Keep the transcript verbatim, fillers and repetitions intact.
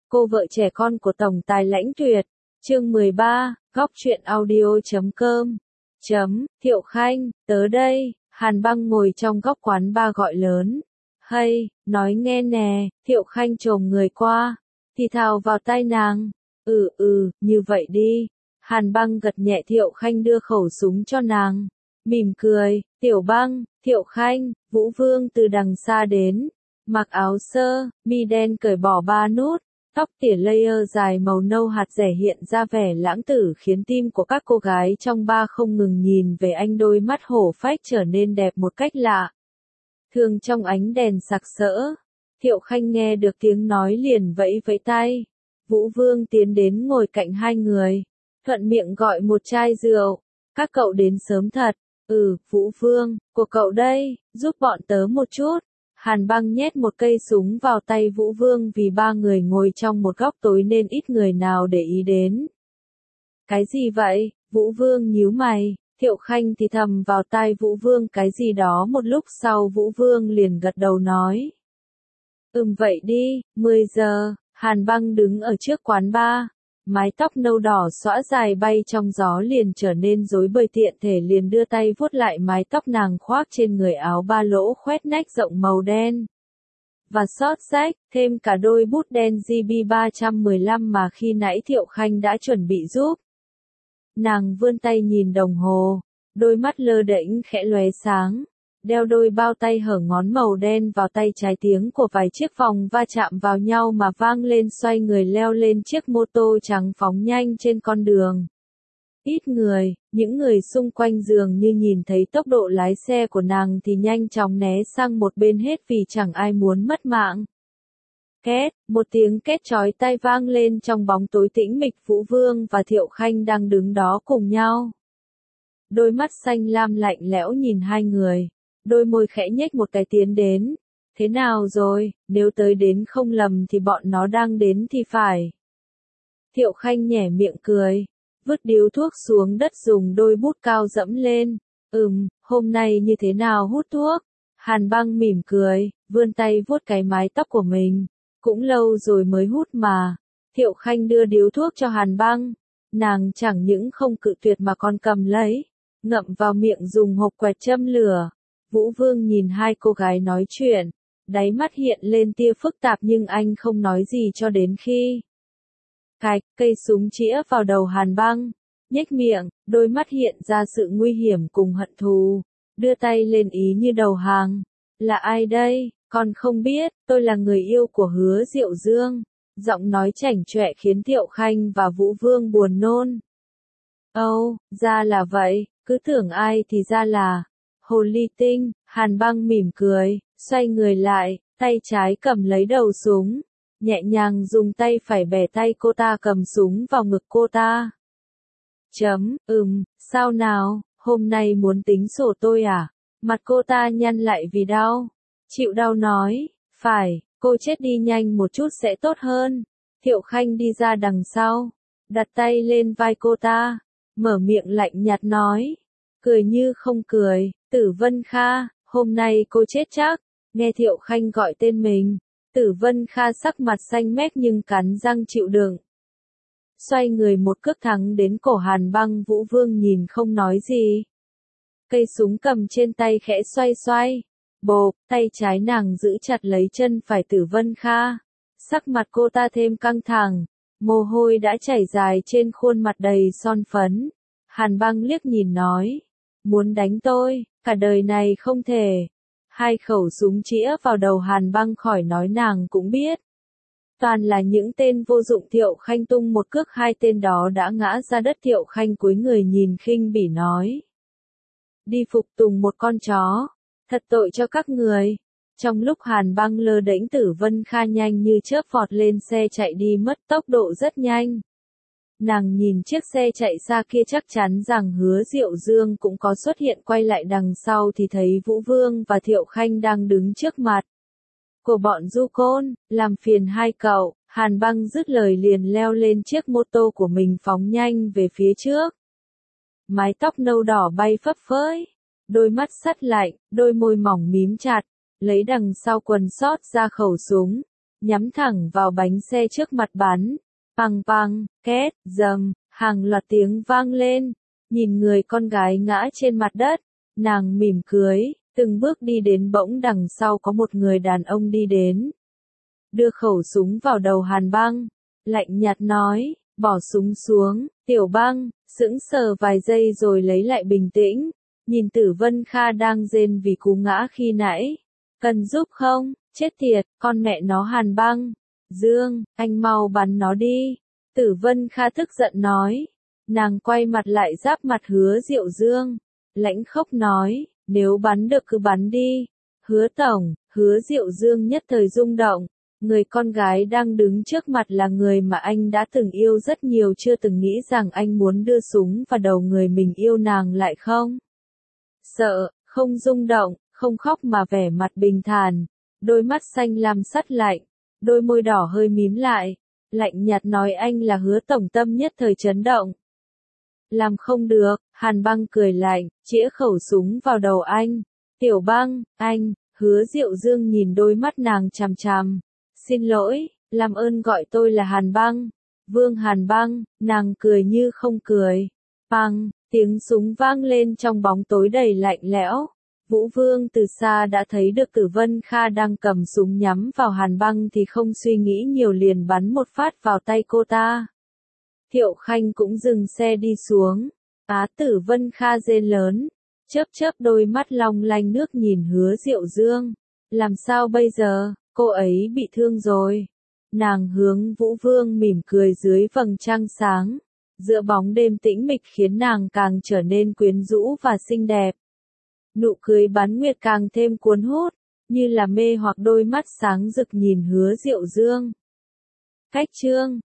Cô vợ trẻ con của tổng tài Lãnh Tuyệt. Chương mười ba, góc truyện audio chấm com. Chấm, Thiệu Khanh, tớ đây. Hàn Băng ngồi trong góc quán bar gọi lớn. Hay, nói nghe nè. Thiệu Khanh chồm người qua, thì thào vào tai nàng. Ừ ừ, như vậy đi. Hàn Băng gật nhẹ. Thiệu Khanh đưa khẩu súng cho nàng, mỉm cười. Tiểu Băng, Thiệu Khanh. Vũ Vương từ đằng xa đến, mặc áo sơ mi đen cởi bỏ ba nút, tóc tỉa layer dài màu nâu hạt rẻ hiện ra vẻ lãng tử khiến tim của các cô gái trong bar không ngừng nhìn về anh. Đôi mắt hổ phách trở nên đẹp một cách lạ thường trong ánh đèn sặc sỡ. Thiệu Khanh nghe được tiếng nói liền vẫy vẫy tay. Vũ Vương tiến đến ngồi cạnh hai người, thuận miệng gọi một chai rượu. Các cậu đến sớm thật. Ừ, Vũ Vương, của cậu đây, giúp bọn tớ một chút. Hàn Băng nhét một cây súng vào tay Vũ Vương. Vì ba người ngồi trong một góc tối nên ít người nào để ý đến. Cái gì vậy? Vũ Vương nhíu mày. Thiệu Khanh thì thầm vào tai Vũ Vương cái gì đó. Một lúc sau Vũ Vương liền gật đầu nói. Ừm vậy đi. Mười giờ, Hàn Băng đứng ở trước quán bar. Mái tóc nâu đỏ xõa dài bay trong gió liền trở nên rối bời. Tiện thể liền đưa tay vuốt lại mái tóc nàng khoác trên người áo ba lỗ khoét nách rộng màu đen. Và xót xách, thêm cả đôi bút đen G B ba một lăm mà khi nãy Thiệu Khanh đã chuẩn bị giúp. Nàng vươn tay nhìn đồng hồ, đôi mắt lơ đễnh khẽ lóe sáng. Đeo đôi bao tay hở ngón màu đen vào tay trái. Tiếng của vài chiếc vòng va chạm vào nhau mà vang lên. Xoay người leo lên chiếc mô tô trắng phóng nhanh trên con đường. Ít người, những người xung quanh dường như nhìn thấy tốc độ lái xe của nàng thì nhanh chóng né sang một bên hết vì chẳng ai muốn mất mạng. Két, một tiếng két chói tai vang lên trong bóng tối tĩnh mịch. Vũ Vương và Thiệu Khanh đang đứng đó cùng nhau. Đôi mắt xanh lam lạnh lẽo nhìn hai người. Đôi môi khẽ nhếch một cái tiến đến. Thế nào rồi, nếu tới đến không lầm thì bọn nó đang đến thì phải. Thiệu Khanh nhẻ miệng cười, vứt điếu thuốc xuống đất dùng đôi bút cao dẫm lên. Ừm, hôm nay như thế nào hút thuốc? Hàn Băng mỉm cười, vươn tay vuốt cái mái tóc của mình. Cũng lâu rồi mới hút mà. Thiệu Khanh đưa điếu thuốc cho Hàn Băng. Nàng chẳng những không cự tuyệt mà còn cầm lấy, ngậm vào miệng dùng hộp quẹt châm lửa. Vũ Vương nhìn hai cô gái nói chuyện, đáy mắt hiện lên tia phức tạp nhưng anh không nói gì cho đến khi cạch, cây súng chĩa vào đầu Hàn Băng. Nhếch miệng, đôi mắt hiện ra sự nguy hiểm cùng hận thù, đưa tay lên ý như đầu hàng. Là ai đây? Con không biết, tôi là người yêu của Hứa Diệu Dương. Giọng nói chảnh chọe khiến Thiệu Khanh và Vũ Vương buồn nôn. Âu, oh, ra là vậy, cứ tưởng ai thì ra là Hồ Ly Tinh. Hàn Băng mỉm cười, xoay người lại, tay trái cầm lấy đầu súng, nhẹ nhàng dùng tay phải bẻ tay cô ta cầm súng vào ngực cô ta. Chấm, ừm, sao nào, hôm nay muốn tính sổ tôi à? Mặt cô ta nhăn lại vì đau. Chịu đau nói, phải, cô chết đi nhanh một chút sẽ tốt hơn. Thiệu Khanh đi ra đằng sau, đặt tay lên vai cô ta, mở miệng lạnh nhạt nói, cười như không cười. Tử Vân Kha, hôm nay cô chết chắc. Nghe Thiệu Khanh gọi tên mình, Tử Vân Kha sắc mặt xanh mét nhưng cắn răng chịu đựng. Xoay người một cước thắng đến cổ Hàn Băng. Vũ Vương nhìn không nói gì. Cây súng cầm trên tay khẽ xoay xoay. Bộp, tay trái nàng giữ chặt lấy chân phải Tử Vân Kha. Sắc mặt cô ta thêm căng thẳng, mồ hôi đã chảy dài trên khuôn mặt đầy son phấn. Hàn Băng liếc nhìn nói, muốn đánh tôi, cả đời này không thể. Hai khẩu súng chĩa vào đầu Hàn Băng khỏi nói nàng cũng biết. Toàn là những tên vô dụng. Thiệu Khanh tung một cước, hai tên đó đã ngã ra đất. Thiệu Khanh cúi người nhìn khinh bỉ nói, đi phục tùng một con chó, thật tội cho các người. Trong lúc Hàn Băng lơ đễnh, Tử Vân Kha nhanh như chớp vọt lên xe chạy đi mất, tốc độ rất nhanh. Nàng nhìn chiếc xe chạy xa kia chắc chắn rằng Hứa Diệu Dương cũng có xuất hiện. Quay lại đằng sau thì thấy Vũ Vương và Thiệu Khanh đang đứng trước mặt của bọn du côn. Làm phiền hai cậu. Hàn Băng dứt lời liền leo lên chiếc mô tô của mình phóng nhanh về phía trước. Mái tóc nâu đỏ bay phấp phới, đôi mắt sắt lạnh, đôi môi mỏng mím chặt, lấy đằng sau quần sót ra khẩu súng, nhắm thẳng vào bánh xe trước mặt bắn. Păng păng, két, dầm, hàng loạt tiếng vang lên. Nhìn người con gái ngã trên mặt đất, nàng mỉm cười, từng bước đi đến bỗng đằng sau có một người đàn ông đi đến. Đưa khẩu súng vào đầu Hàn Băng, lạnh nhạt nói, bỏ súng xuống. Tiểu Băng sững sờ vài giây rồi lấy lại bình tĩnh, nhìn Tử Vân Kha đang rên vì cú ngã khi nãy. Cần giúp không? Chết tiệt, con mẹ nó Hàn Băng. Dương, anh mau bắn nó đi. Tử Vân Kha tức giận nói. Nàng quay mặt lại giáp mặt Hứa Diệu Dương. Lãnh khốc nói, nếu bắn được cứ bắn đi. Hứa Tổng, Hứa Diệu Dương nhất thời rung động. Người con gái đang đứng trước mặt là người mà anh đã từng yêu rất nhiều, chưa từng nghĩ rằng anh muốn đưa súng vào đầu người mình yêu. Nàng lại không sợ, không rung động, không khóc mà vẻ mặt bình thản, đôi mắt xanh lam sắt lạnh, đôi môi đỏ hơi mím lại, lạnh nhạt nói anh là Hứa Tổng. Tâm nhất thời chấn động. Làm không được, Hàn Băng cười lạnh, chĩa khẩu súng vào đầu anh. Tiểu Băng, anh, Hứa Diệu Dương nhìn đôi mắt nàng chằm chằm. Xin lỗi, làm ơn gọi tôi là Hàn Băng. Vương Hàn Băng, nàng cười như không cười. Băng, tiếng súng vang lên trong bóng tối đầy lạnh lẽo. Vũ Vương từ xa đã thấy được Tử Vân Kha đang cầm súng nhắm vào Hàn Băng thì không suy nghĩ nhiều liền bắn một phát vào tay cô ta. Thiệu Khanh cũng dừng xe đi xuống. Á Tử Vân Kha rên lớn, chớp chớp đôi mắt long lanh nước nhìn Hứa Diệu Dương. Làm sao bây giờ, cô ấy bị thương rồi. Nàng hướng Vũ Vương mỉm cười dưới vầng trăng sáng. Giữa bóng đêm tĩnh mịch khiến nàng càng trở nên quyến rũ và xinh đẹp. Nụ cười bán nguyệt càng thêm cuốn hút, như là mê hoặc đôi mắt sáng rực nhìn Hứa Diệu Dương. Cách chương